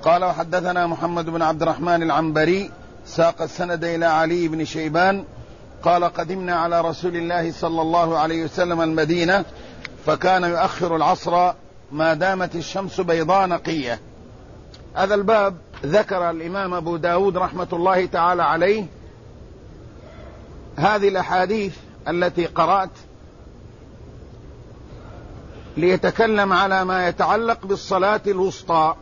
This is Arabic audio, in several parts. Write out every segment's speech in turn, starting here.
قال وحدثنا محمد بن عبد الرحمن العنبري ساق السند إلى علي بن شيبان قال قدمنا على رسول الله صلى الله عليه وسلم المدينة فكان يؤخر العصر ما دامت الشمس بيضاء نقية. هذا الباب ذكر الإمام أبو داود رحمة الله تعالى عليه هذه الأحاديث التي قرأت ليتكلم على ما يتعلق بالصلاة الوسطى.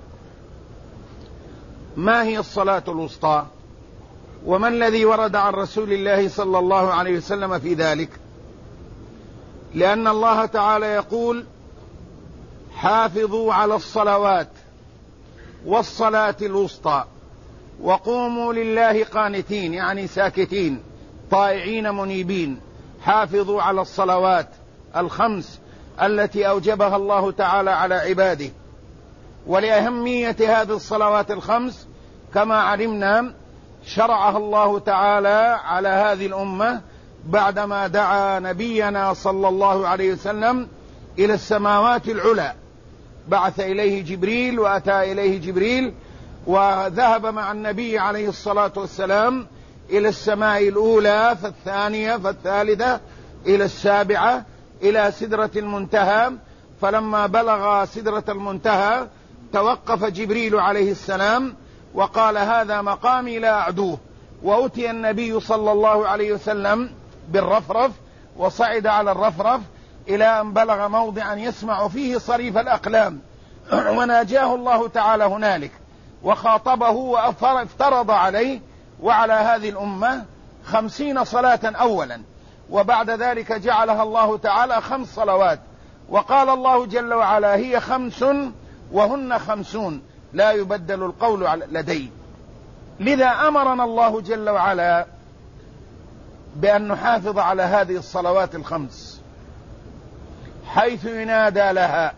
ما هي الصلاة الوسطى وما الذي ورد عن رسول الله صلى الله عليه وسلم في ذلك؟ لأن الله تعالى يقول حافظوا على الصلوات والصلاة الوسطى وقوموا لله قانتين، يعني ساكتين طائعين منيبين. حافظوا على الصلوات الخمس التي أوجبها الله تعالى على عباده. ولأهمية هذه الصلوات الخمس كما علمنا شرعها الله تعالى على هذه الأمة بعدما دعا نبينا صلى الله عليه وسلم إلى السماوات العلى، بعث إليه جبريل وأتى إليه جبريل وذهب مع النبي عليه الصلاة والسلام إلى السماء الأولى فالثانية فالثالثة إلى السابعة إلى سدرة المنتهى. فلما بلغ سدرة المنتهى توقف جبريل عليه السلام وقال هذا مقامي لا أعدوه، وأتي النبي صلى الله عليه وسلم بالرفرف وصعد على الرفرف إلى أن بلغ موضعا يسمع فيه صريف الأقلام وناجاه الله تعالى هنالك وخاطبه وافترض عليه وعلى هذه الأمة 50 صلاة أولا، وبعد ذلك جعلها الله تعالى 5 صلوات، وقال الله جل وعلا هي 5 وهن 50 لا يبدل القول لدي. لذا أمرنا الله جل وعلا بأن نحافظ على هذه الصلوات ال5 حيث ينادى لها،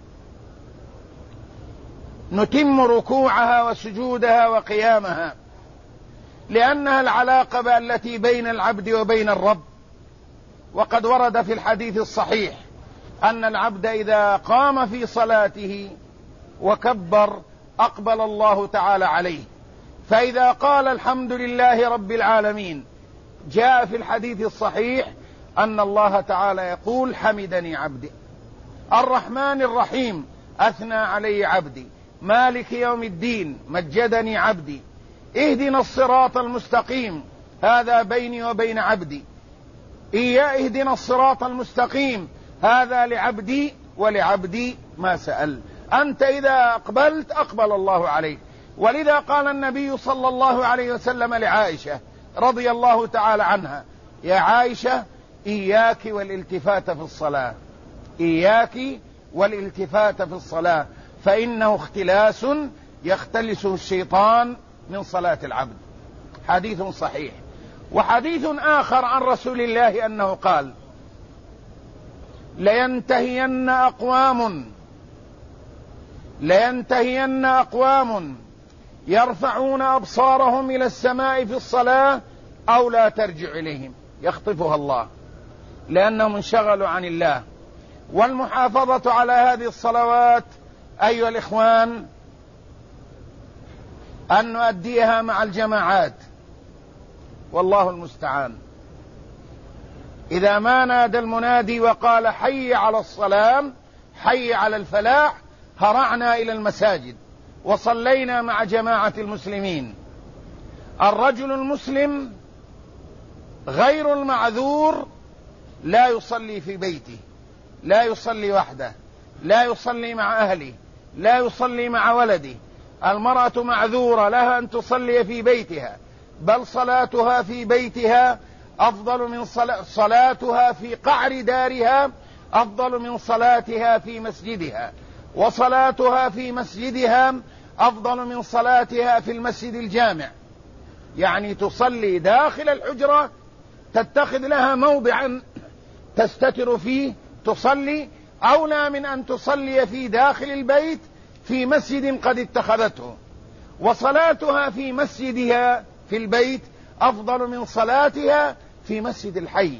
نتم ركوعها وسجودها وقيامها، لأنها العلاقة التي بين العبد وبين الرب. وقد ورد في الحديث الصحيح أن العبد إذا قام في صلاته وكبر أقبل الله تعالى عليه، فإذا قال الحمد لله رب العالمين جاء في الحديث الصحيح أن الله تعالى يقول حمدني عبدي، الرحمن الرحيم أثنى علي عبدي، مالك يوم الدين مجدني عبدي، اهدنا الصراط المستقيم هذا بيني وبين عبدي، اهدنا الصراط المستقيم هذا لعبدي ولعبدي ما سأل. أنت إذا أقبلت أقبل الله عليك. ولذا قال النبي صلى الله عليه وسلم لعائشة رضي الله تعالى عنها يا عائشة إياك والالتفات في الصلاة، إياك والالتفات في الصلاة فإنه اختلاس يختلسه الشيطان من صلاة العبد. حديث صحيح. وحديث آخر عن رسول الله أنه قال لينتهين أقوام يرفعون أبصارهم إلى السماء في الصلاة أو لا ترجع إليهم يخطفها الله، لأنهم انشغلوا عن الله. والمحافظة على هذه الصلوات أيها الإخوان أن نؤديها مع الجماعات، والله المستعان. إذا ما نادى المنادي وقال حي على الصلاة حي على الفلاح هرعنا إلى المساجد وصلينا مع جماعة المسلمين. الرجل المسلم غير المعذور لا يصلي في بيته، لا يصلي وحده، لا يصلي مع أهله، لا يصلي مع ولده. المرأة معذورة لها أن تصلي في بيتها، بل صلاتها في بيتها أفضل من صلاتها في قعر دارها أفضل من صلاتها في مسجدها، وصلاتها في مسجدها أفضل من صلاتها في المسجد الجامع. يعني تصلي داخل الحجرة، تتخذ لها موضعا تستتر فيه تصلي، أولى من أن تصلي في داخل البيت في مسجد قد اتخذته. وصلاتها في مسجدها في البيت أفضل من صلاتها في مسجد الحي،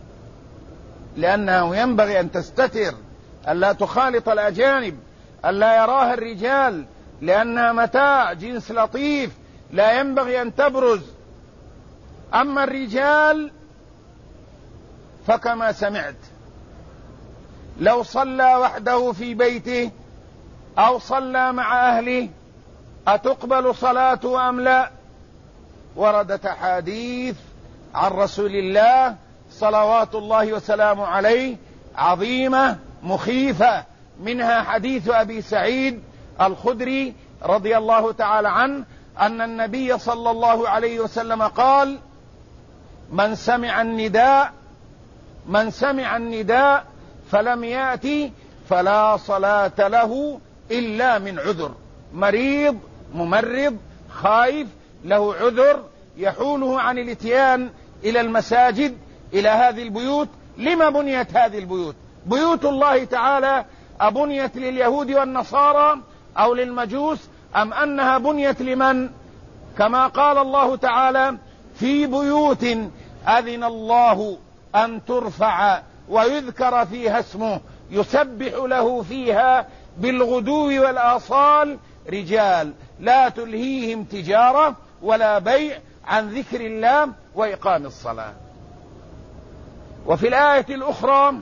لأنه ينبغي أن تستتر، ألا تخالط الأجانب، ألا يراها الرجال، لأنها متاع جنس لطيف لا ينبغي أن تبرز. أما الرجال فكما سمعت، لو صلى وحده في بيته أو صلى مع أهله أتقبل صلاته أم لا؟ وردت أحاديث عن رسول الله صلوات الله وسلامه عليه عظيمة مخيفة، منها حديث أبي سعيد الخدري رضي الله تعالى عنه أن النبي صلى الله عليه وسلم قال: من سمع النداء فلم يأتي فلا صلاة له إلا من عذر. مريض ممرض خايف له عذر يحوله عن الاتيان إلى المساجد، إلى هذه البيوت. لما بنيت هذه البيوت؟ بيوت الله تعالى أبنيت لليهود والنصارى أو للمجوس، أم أنها بنيت لمن؟ كما قال الله تعالى: في بيوت أذن الله أن ترفع ويذكر فيها اسمه يسبح له فيها بالغدو والآصال رجال لا تلهيهم تجارة ولا بيع عن ذكر الله وإقام الصلاة. وفي الآية الأخرى: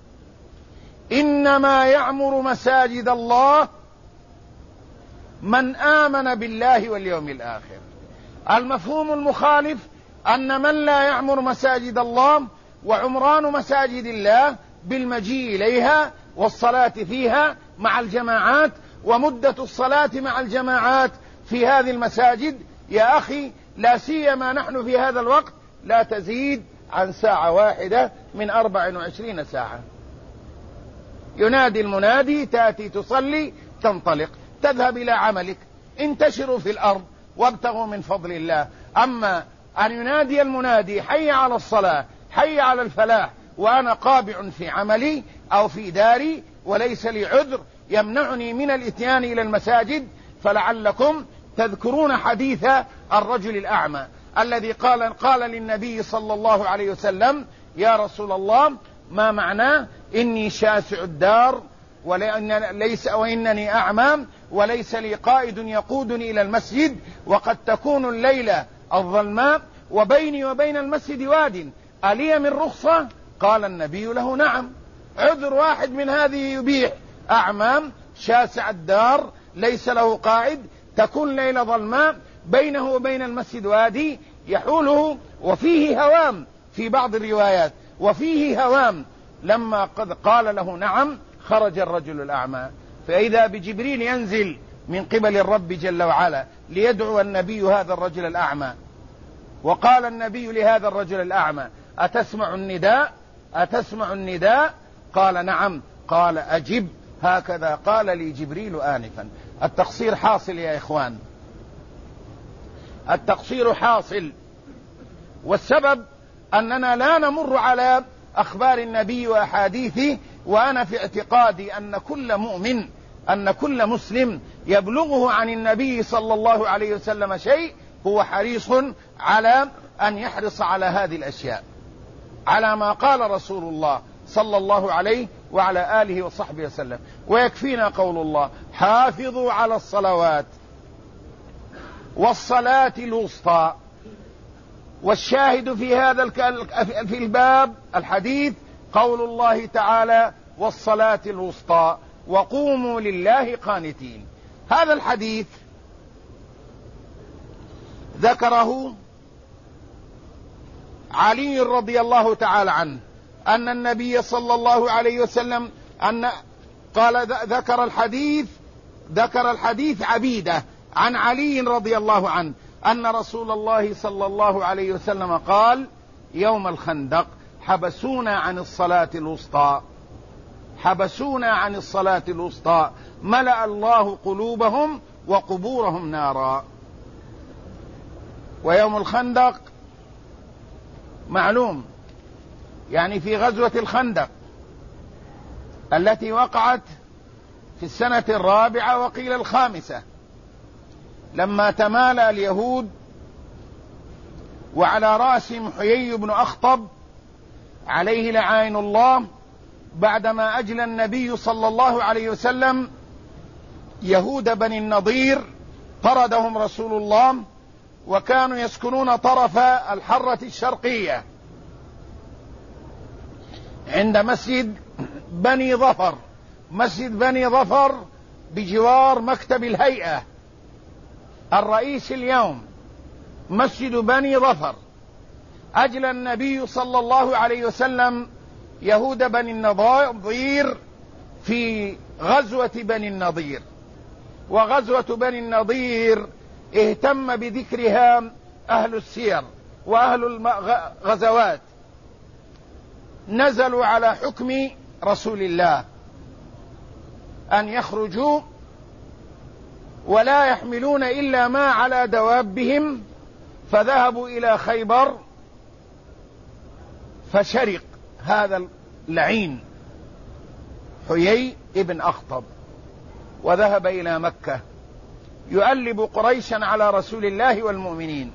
إنما يعمر مساجد الله من آمن بالله واليوم الآخر. المفهوم المخالف أن من لا يعمر مساجد الله وعمران مساجد الله بالمجيء إليها والصلاة فيها مع الجماعات، ومدة الصلاة مع الجماعات في هذه المساجد يا أخي لا سيما نحن في هذا الوقت لا تزيد عن ساعة واحدة من 24 ساعة. ينادي المنادي، تأتي تصلي تنطلق تذهب إلى عملك. انتشروا في الأرض وابتغوا من فضل الله. أما أن ينادي المنادي حي على الصلاة حي على الفلاح وأنا قابع في عملي أو في داري وليس لي عذر يمنعني من الاتيان إلى المساجد، فلعلكم تذكرون حديث الرجل الأعمى الذي قال للنبي صلى الله عليه وسلم: يا رسول الله ما معناه إني شاسع الدار وإنني أعمى وليس لي قائد يقودني إلى المسجد وقد تكون الليلة الظلماء وبيني وبين المسجد واد، ألي من رخصة؟ قال النبي له: نعم. عذر واحد من هذه يبيح: أعمى شاسع الدار ليس له قائد، تكون ليلة ظلماء، بينه وبين المسجد وادي يحوله، وفيه هوام في بعض الروايات، وفيه هوام. لما قد قال له نعم خرج الرجل الأعمى، فإذا بجبريل ينزل من قبل الرب جل وعلا ليدعو النبي هذا الرجل الأعمى. وقال النبي لهذا الرجل الأعمى: أتسمع النداء؟ قال: نعم. قال: أجب، هكذا قال لي جبريل آنفا. التقصير حاصل يا إخوان، التقصير حاصل، والسبب أننا لا نمر على أخبار النبي وأحاديثه، وأنا في اعتقادي أن كل مؤمن أن كل مسلم يبلغه عن النبي صلى الله عليه وسلم شيء هو حريص على أن يحرص على هذه الأشياء، على ما قال رسول الله صلى الله عليه وعلى آله وصحبه وسلم. ويكفينا قول الله: حافظوا على الصلوات والصلاة الوسطى. والشاهد في هذا في الباب الحديث قول الله تعالى: والصلاة الوسطى وقوموا لله قانتين. هذا الحديث ذكره علي رضي الله تعالى عنه أن النبي صلى الله عليه وسلم ذكر الحديث عبيدة عن علي رضي الله عنه أن رسول الله صلى الله عليه وسلم قال: يوم الخندق حبسونا عن الصلاة الوسطى ملأ الله قلوبهم وقبورهم نارا. ويوم الخندق معلوم، يعني في غزوة الخندق التي وقعت في السنة 4 وقيل 5، لما تمالأ اليهود وعلى رأسهم حيي بن أخطب عليه لعائن الله، بعدما أجلى النبي صلى الله عليه وسلم يهود بني النضير طردهم رسول الله، وكانوا يسكنون طرف الحرة الشرقية عند مسجد بني ظفر. مسجد بني ظفر بجوار مكتب الهيئة الرئيس اليوم، مسجد بني ظفر. أجلى النبي صلى الله عليه وسلم يهود بني النضير في غزوة بني النضير، وغزوة بني النضير اهتم بذكرها أهل السير وأهل الغزوات. نزلوا على حكم رسول الله أن يخرجوا ولا يحملون إلا ما على دوابهم، فذهبوا إلى خيبر، فشرق هذا اللعين حيي ابن أخطب وذهب إلى مكة يؤلب قريشا على رسول الله والمؤمنين،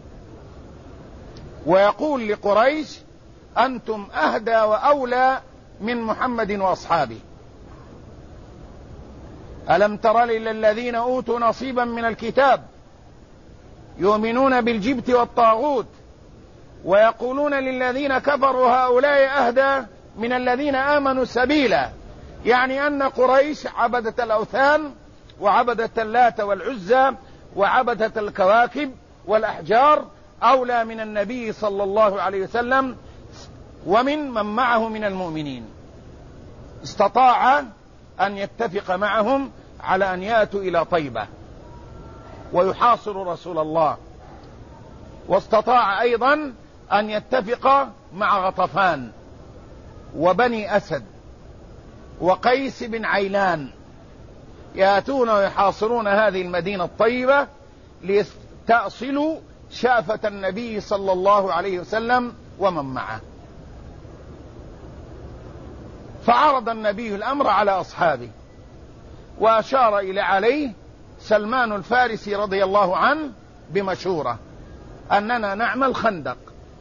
ويقول لقريش: أنتم أهدى وأولى من محمد وأصحابه. ألم تر إلى الذين أوتوا نصيبا من الكتاب يؤمنون بالجبت والطاغوت ويقولون للذين كفروا هؤلاء أهدى من الذين آمنوا سبيلا. يعني أن قريش عبدت الأوثان وعبدت اللات والعزى وعبدت الكواكب والأحجار أولى من النبي صلى الله عليه وسلم ومن من معه من المؤمنين. استطاع أن يتفق معهم على أن يأتوا إلى طيبة ويحاصروا رسول الله، واستطاع أيضا أن يتفق مع غطفان وبني أسد وقيس بن عيلان، يأتون ويحاصرون هذه المدينة الطيبة ليستأصلوا شافة النبي صلى الله عليه وسلم ومن معه. فعرض النبي الأمر على أصحابه، وأشار إلى عليه سلمان الفارسي رضي الله عنه بمشورة أننا نعمل خندق.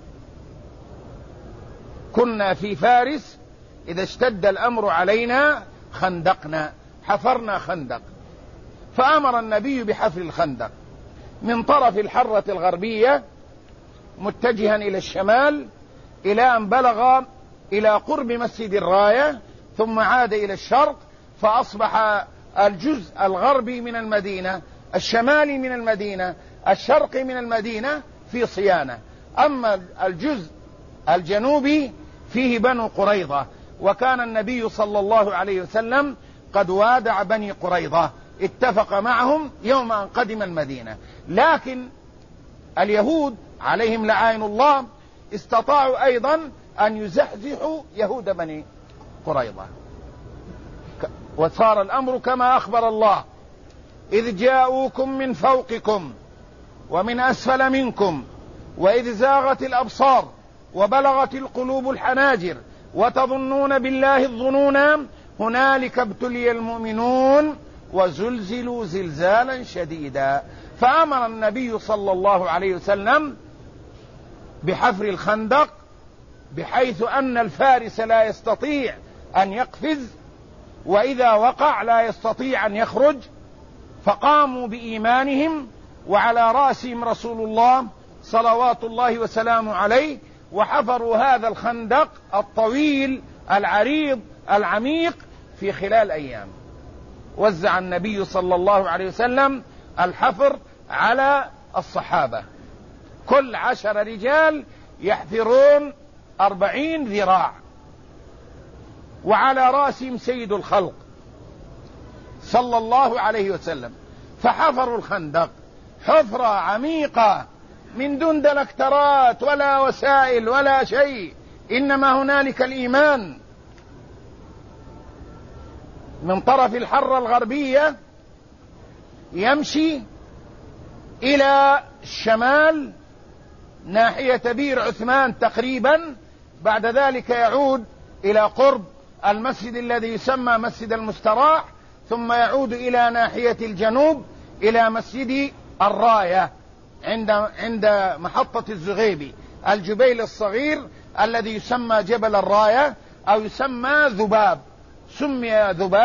كنا في فارس إذا اشتد الأمر علينا خندقنا، حفرنا خندق. فأمر النبي بحفر الخندق من طرف الحرة الغربية متجها إلى الشمال إلى أن بلغ إلى قرب مسجد الراية، ثم عاد إلى الشرق، فأصبح الجزء الغربي من المدينة، الشمالي من المدينة، الشرقي من المدينة في صيانة. أما الجزء الجنوبي فيه بنو قريظة، وكان النبي صلى الله عليه وسلم قد وادع بني قريظة، اتفق معهم يوم أن قدم المدينة. لكن اليهود عليهم لعائن الله استطاعوا أيضا أن يزحزحوا يهود بني قريظة، وصار الأمر كما أخبر الله: إذ جاءوكم من فوقكم ومن أسفل منكم وإذ زاغت الأبصار وبلغت القلوب الحناجر وتظنون بالله الظنونا هنالك ابتلي المؤمنون وزلزلوا زلزالا شديدا. فأمر النبي صلى الله عليه وسلم بحفر الخندق بحيث أن الفارس لا يستطيع أن يقفز، وإذا وقع لا يستطيع أن يخرج. فقاموا بإيمانهم وعلى رأسهم رسول الله صلوات الله وسلامه عليه، وحفروا هذا الخندق الطويل العريض العميق في خلال أيام. وزع النبي صلى الله عليه وسلم الحفر على الصحابة، كل 10 رجال يحفرون 40 ذراع، وعلى رأسهم سيد الخلق صلى الله عليه وسلم. فحفروا الخندق حفرة عميقة من دون دلكترات ولا وسائل ولا شيء، إنما هنالك الإيمان. من طرف الحرة الغربية يمشي إلى الشمال ناحية بير عثمان تقريبا، بعد ذلك يعود إلى قرب المسجد الذي يسمى مسجد المستراح، ثم يعود إلى ناحية الجنوب إلى مسجد الراية عند محطة الزغيبي، الجبيل الصغير الذي يسمى جبل الراية أو يسمى ذباب. سمي ذباب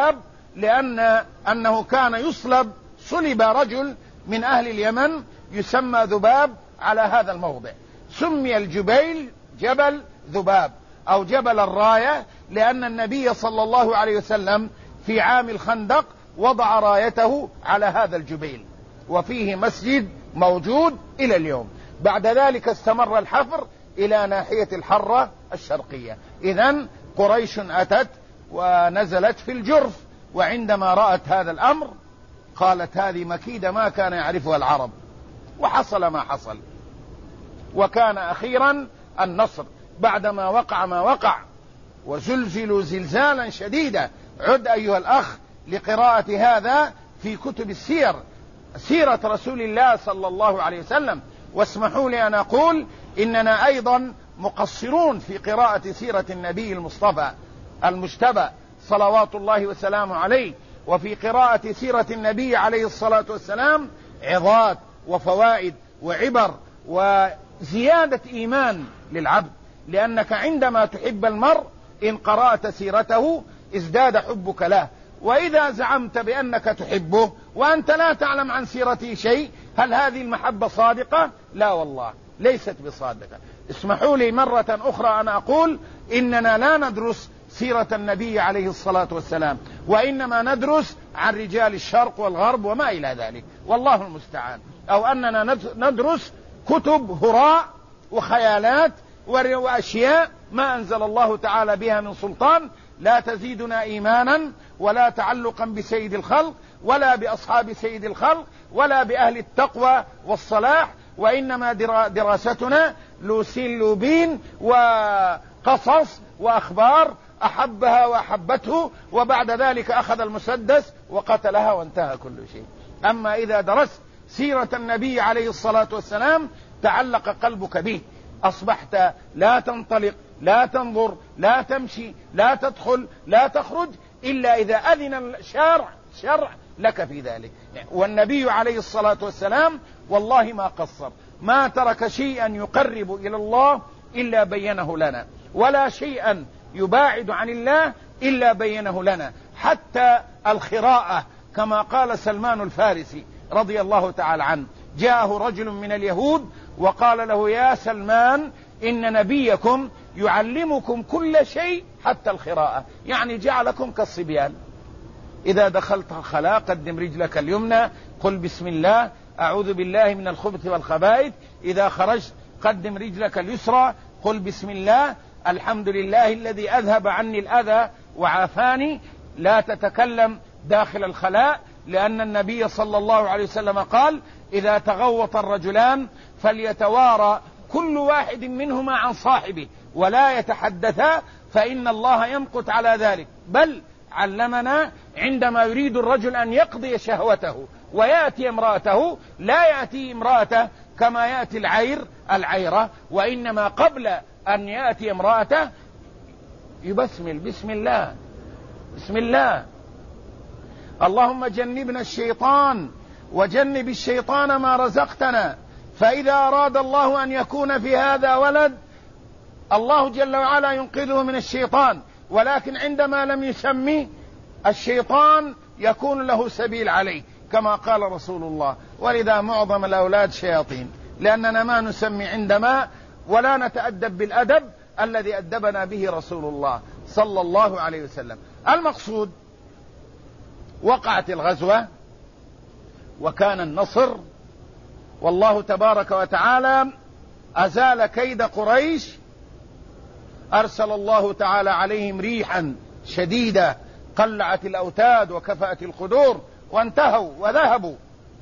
أنه كان صلب رجل من أهل اليمن يسمى ذباب على هذا الموضع. سمي الجبيل جبل ذباب أو جبل الراية، لأن النبي صلى الله عليه وسلم في عام الخندق وضع رايته على هذا الجبيل، وفيه مسجد موجود إلى اليوم. بعد ذلك استمر الحفر إلى ناحية الحرة الشرقية. إذن قريش أتت ونزلت في الجرف، وعندما رأت هذا الأمر قالت هذه مكيدة ما كان يعرفها العرب، وحصل ما حصل. وكان أخيرا النصر بعدما وقع ما وقع وزلزلوا زلزالا شديدا. عد أيها الأخ لقراءة هذا في كتب السير، سيرة رسول الله صلى الله عليه وسلم. واسمحوا لي أن أقول إننا أيضا مقصرون في قراءة سيرة النبي المصطفى المجتبى صلوات الله وسلامه عليه، وفي قراءة سيرة النبي عليه الصلاة والسلام عظات وفوائد وعبر وزيادة إيمان للعبد، لأنك عندما تحب المرء إن قرأت سيرته ازداد حبك له. وإذا زعمت بأنك تحبه وأنت لا تعلم عن سيرته شيء، هل هذه المحبة صادقة؟ لا والله ليست بصادقة. اسمحوا لي مرة أخرى أن أقول إننا لا ندرس سيرة النبي عليه الصلاة والسلام، وإنما ندرس عن رجال الشرق والغرب وما إلى ذلك، والله المستعان. أو أننا ندرس كتب هراء وخيالات وأشياء ما أنزل الله تعالى بها من سلطان، لا تزيدنا إيمانا ولا تعلقا بسيد الخلق ولا بأصحاب سيد الخلق ولا بأهل التقوى والصلاح، وإنما دراستنا لوسين لوبين وقصص وأخبار أحبها وأحبته، وبعد ذلك أخذ المسدس وقتلها وانتهى كل شيء. أما إذا درست سيرة النبي عليه الصلاة والسلام تعلق قلبك به، أصبحت لا تنطلق لا تنظر لا تمشي لا تدخل لا تخرج إلا إذا أذن الشرع لك في ذلك. والنبي عليه الصلاة والسلام والله ما قصر، ما ترك شيئا يقرب إلى الله إلا بينه لنا، ولا شيئا يباعد عن الله إلا بينه لنا، حتى الخراءة كما قال سلمان الفارسي رضي الله تعالى عنه. جاءه رجل من اليهود وقال له يا سلمان إن نبيكم يعلمكم كل شيء حتى الخراءة، يعني جعلكم كالصبيان. إذا دخلت الخلاء قدم رجلك اليمنى قل بسم الله أعوذ بالله من الخبث والخبائث، إذا خرجت قدم رجلك اليسرى قل بسم الله الحمد لله الذي أذهب عني الأذى وعافاني. لا تتكلم داخل الخلاء، لأن النبي صلى الله عليه وسلم قال إذا تغوط الرجلان فليتوارى كل واحد منهما عن صاحبه ولا يتحدثا فإن الله يمقت على ذلك. بل علمنا عندما يريد الرجل أن يقضي شهوته ويأتي امرأته لا يأتي امرأته كما يأتي العيرة، وإنما قبل أن يأتي امرأته يبسمل بسم الله بسم الله اللهم جنبنا الشيطان وجنب الشيطان ما رزقتنا. فإذا أراد الله أن يكون في هذا ولد الله جل وعلا ينقذه من الشيطان، ولكن عندما لم يسمي الشيطان يكون له سبيل عليه كما قال رسول الله. ولذا معظم الأولاد شياطين، لأننا ما نسمي عندما ولا نتأدب بالأدب الذي أدبنا به رسول الله صلى الله عليه وسلم. المقصود وقعت الغزوة وكان النصر، والله تبارك وتعالى أزال كيد قريش، أرسل الله تعالى عليهم ريحا شديدة قلعت الأوتاد وكفأت القدور وانتهوا وذهبوا.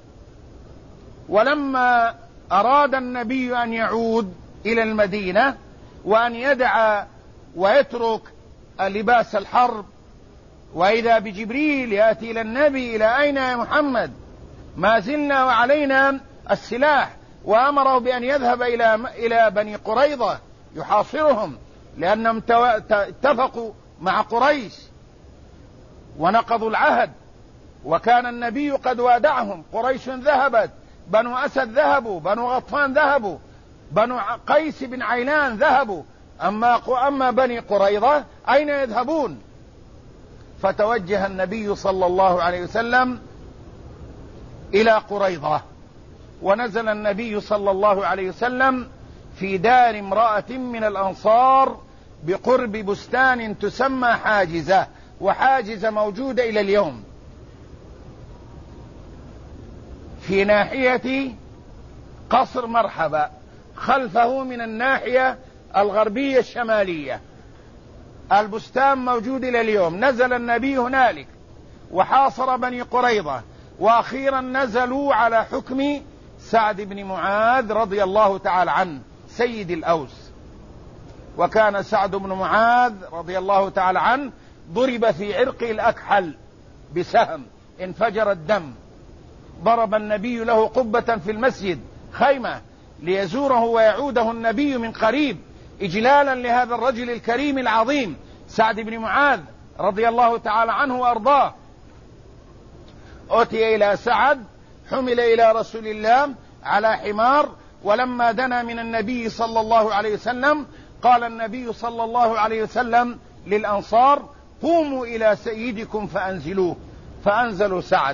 ولما أراد النبي أن يعود إلى المدينة وأن يدع ويترك لباس الحرب، وإذا بجبريل يأتي إلى النبي إلى أين يا محمد؟ ما زلنا وعلينا السلاح، وأمره بأن يذهب إلى بني قريظة يحاصرهم، لأنهم اتفقوا مع قريش ونقضوا العهد، وكان النبي قد وادعهم. قريش ذهبت، بنو أسد ذهبوا، بنو غطفان ذهبوا، بنو قيس بن عيلان ذهبوا، أما بني قريظة أين يذهبون؟ فتوجه النبي صلى الله عليه وسلم إلى قريظة، ونزل النبي صلى الله عليه وسلم في دار امرأة من الأنصار بقرب بستان تسمى حاجزة، وحاجزة موجودة إلى اليوم في ناحية قصر مرحبا، خلفه من الناحية الغربية الشمالية. البستان موجود إلى اليوم. نزل النبي هنالك وحاصر بني قريظة، وأخيرا نزلوا على حكم سعد بن معاذ رضي الله تعالى عنه سيد الأوس. وكان سعد بن معاذ رضي الله تعالى عنه ضرب في عرقه الأكحل بسهم انفجر الدم. ضرب النبي له قبة في المسجد، خيمة، ليزوره ويعوده النبي من قريب إجلالا لهذا الرجل الكريم العظيم سعد بن معاذ رضي الله تعالى عنه وأرضاه. أتي إلى سعد، حمل إلى رسول الله على حمار، ولما دنا من النبي صلى الله عليه وسلم قال النبي صلى الله عليه وسلم للأنصار: قوموا إلى سيدكم فأنزلوه. فأنزلوا سعد،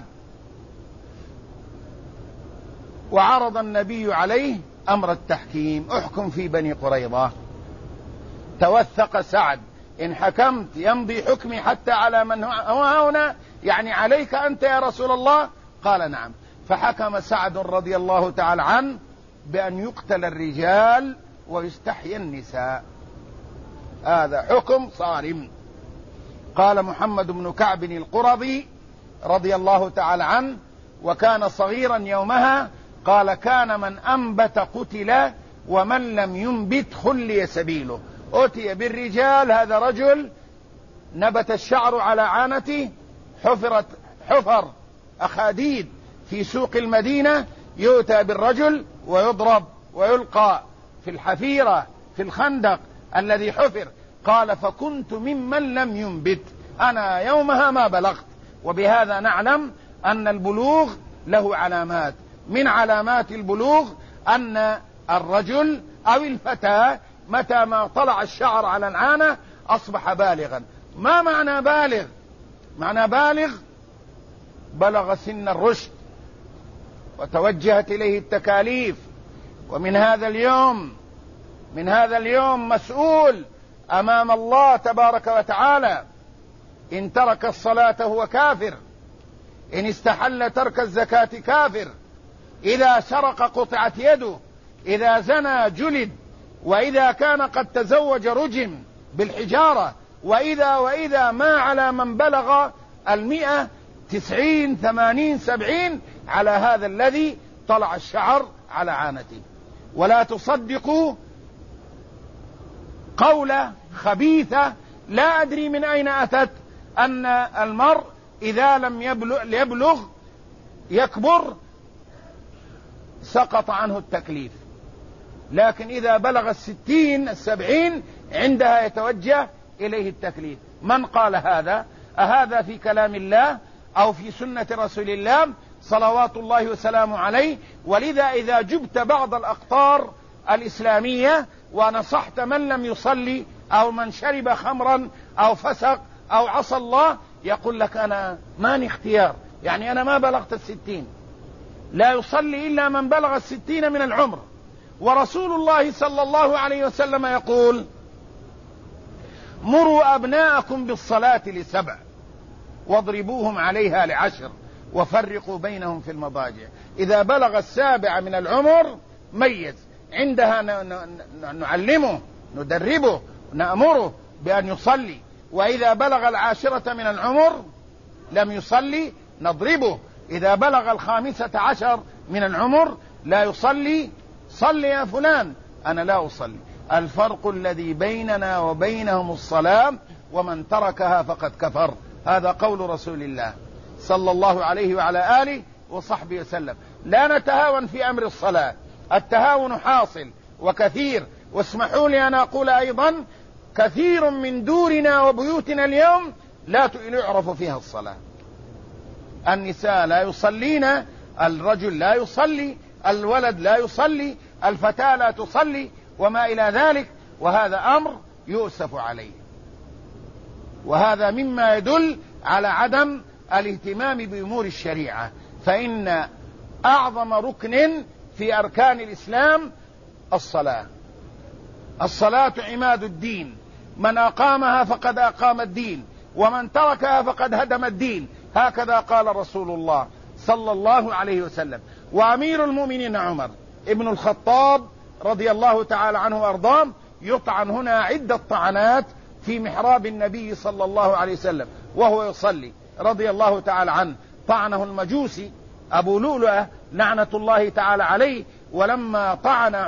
وعرض النبي عليه أمر التحكيم: احكم في بني قريظة. توثق سعد: إن حكمت يمضي حكمي حتى على من هو هنا، يعني عليك أنت يا رسول الله؟ قال: نعم. فحكم سعد رضي الله تعالى عنه بأن يقتل الرجال ويستحيي النساء. هذا حكم صارم. قال محمد بن كعب القرظي رضي الله تعالى عنه، وكان صغيرا يومها، قال: كان من أنبت قتل ومن لم ينبت خلي سبيله. أتي بالرجال، هذا رجل نبت الشعر على عانته، حفر أخاديد في سوق المدينة، يؤتى بالرجل ويضرب ويلقى في الحفيرة في الخندق الذي حفر. قال: فكنت ممن لم ينبت، أنا يومها ما بلغت. وبهذا نعلم أن البلوغ له علامات. من علامات البلوغ أن الرجل أو الفتاة متى ما طلع الشعر على العانة أصبح بالغا. ما معنى بالغ؟ معنى بالغ بلغ سن الرشد وتوجهت إليه التكاليف. ومن هذا اليوم مسؤول أمام الله تبارك وتعالى. إن ترك الصلاة هو كافر، إن استحل ترك الزكاة كافر، إذا سرق قطعت يده، إذا زنى جلد، وإذا كان قد تزوج رجم بالحجارة، وإذا ما على من بلغ 100 90 80 70 على هذا الذي طلع الشعر على عانته. ولا تصدقوا قولة خبيثة لا أدري من أين أتت، أن المرء إذا لم يبلغ يكبر سقط عنه التكليف، لكن إذا بلغ 60 70 عندها يتوجه إليه التكليف. من قال هذا؟ أهذا في كلام الله أو في سنة رسول الله صلوات الله وسلامه عليه؟ ولذا إذا جبت بعض الأقطار الإسلامية ونصحت من لم يصلي أو من شرب خمرا أو فسق أو عصى الله، يقول لك: أنا ماني اختيار، يعني أنا ما بلغت 60. لا يصلي إلا من بلغ 60 من العمر. ورسول الله صلى الله عليه وسلم يقول: مروا أبناءكم بالصلاة ل7 واضربوهم عليها ل10 وفرقوا بينهم في المضاجع. إذا بلغ 7 من العمر ميز، عندها نعلمه ندربه نأمره بأن يصلي. وإذا بلغ 10 من العمر لم يصلي نضربه. إذا بلغ 15 من العمر لا يصلي: صلي يا فلان، أنا لا أصلي. الفرق الذي بيننا وبينهم الصلاة، ومن تركها فقد كفر. هذا قول رسول الله صلى الله عليه وعلى آله وصحبه وسلم. لا نتهاون في أمر الصلاة، التهاون حاصل وكثير. واسمحوا لي أن أقول أيضا: كثير من دورنا وبيوتنا اليوم لا يعرف فيها الصلاة. النساء لا يصلين، الرجل لا يصلي، الولد لا يصلي، الفتاة لا تصلي، وما إلى ذلك. وهذا أمر يؤسف عليه، وهذا مما يدل على عدم الاهتمام بأمور الشريعة، فإن أعظم ركن في أركان الإسلام الصلاة. الصلاة عماد الدين، من أقامها فقد أقام الدين، ومن تركها فقد هدم الدين، هكذا قال رسول الله صلى الله عليه وسلم. وأمير المؤمنين عمر ابن الخطاب رضي الله تعالى عنه وأرضاه يطعن هنا عدة طعنات في محراب النبي صلى الله عليه وسلم وهو يصلي رضي الله تعالى عنه. طعنه المجوسي أبو لؤلؤة لعنة الله تعالى عليه، ولما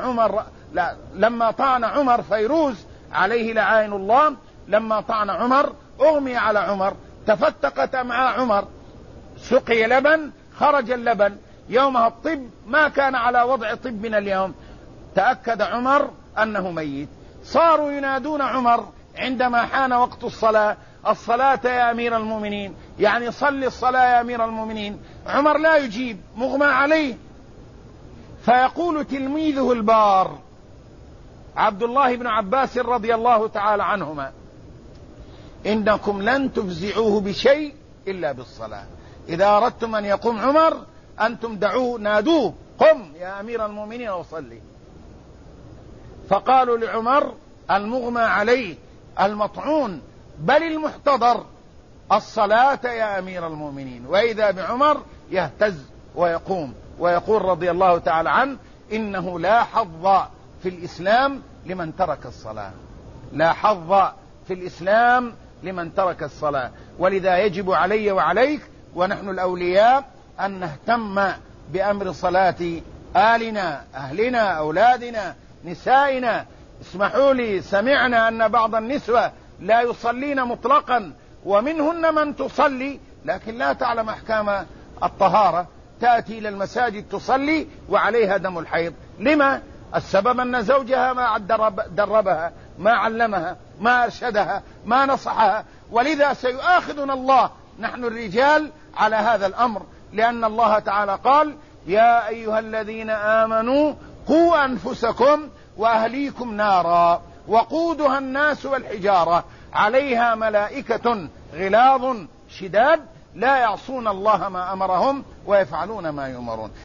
طعن عمر فيروز عليه لعائن الله، لما طعن عمر أغمي على عمر، تفتقت أمعاء عمر، سقي لبن خرج اللبن. يومها الطب ما كان على وضع طب من اليوم، تأكد عمر أنه ميت. صاروا ينادون عمر عندما حان وقت الصلاة: الصلاة يا أمير المؤمنين، يعني صل الصلاة يا أمير المؤمنين. عمر لا يجيب، مغمى عليه. فيقول تلميذه البار عبد الله بن عباس رضي الله تعالى عنهما: إنكم لن تفزعوه بشيء إلا بالصلاة. إذا أردتم أن يقوم عمر أنتم دعوه، نادوه: قم يا أمير المؤمنين وصلي. فقالوا لعمر المغمى عليه المطعون بل المحتضر: الصلاة يا أمير المؤمنين. وإذا بعمر يهتز ويقوم ويقول رضي الله تعالى عنه: إنه لا حظ في الإسلام لمن ترك الصلاة، لا حظ في الإسلام لمن ترك الصلاة. ولذا يجب علي وعليك ونحن الأولياء أن نهتم بأمر صلاة آلنا، أهلنا، أولادنا، نسائنا. اسمحوا لي، سمعنا أن بعض النسوة لا يصلين مطلقا، ومنهن من تصلي لكن لا تعلم أحكام الطهارة، تأتي إلى المساجد تصلي وعليها دم الحيض. لما؟ السبب أن زوجها ما دربها، ما علمها، ما أرشدها، ما نصحها. ولذا سيؤاخذنا الله نحن الرجال على هذا الأمر، لأن الله تعالى قال: يا أيها الذين آمنوا قوا أنفسكم وأهليكم نارا وقودها الناس والحجارة عليها ملائكة غلاظ شداد لا يعصون الله ما أمرهم ويفعلون ما يؤمرون.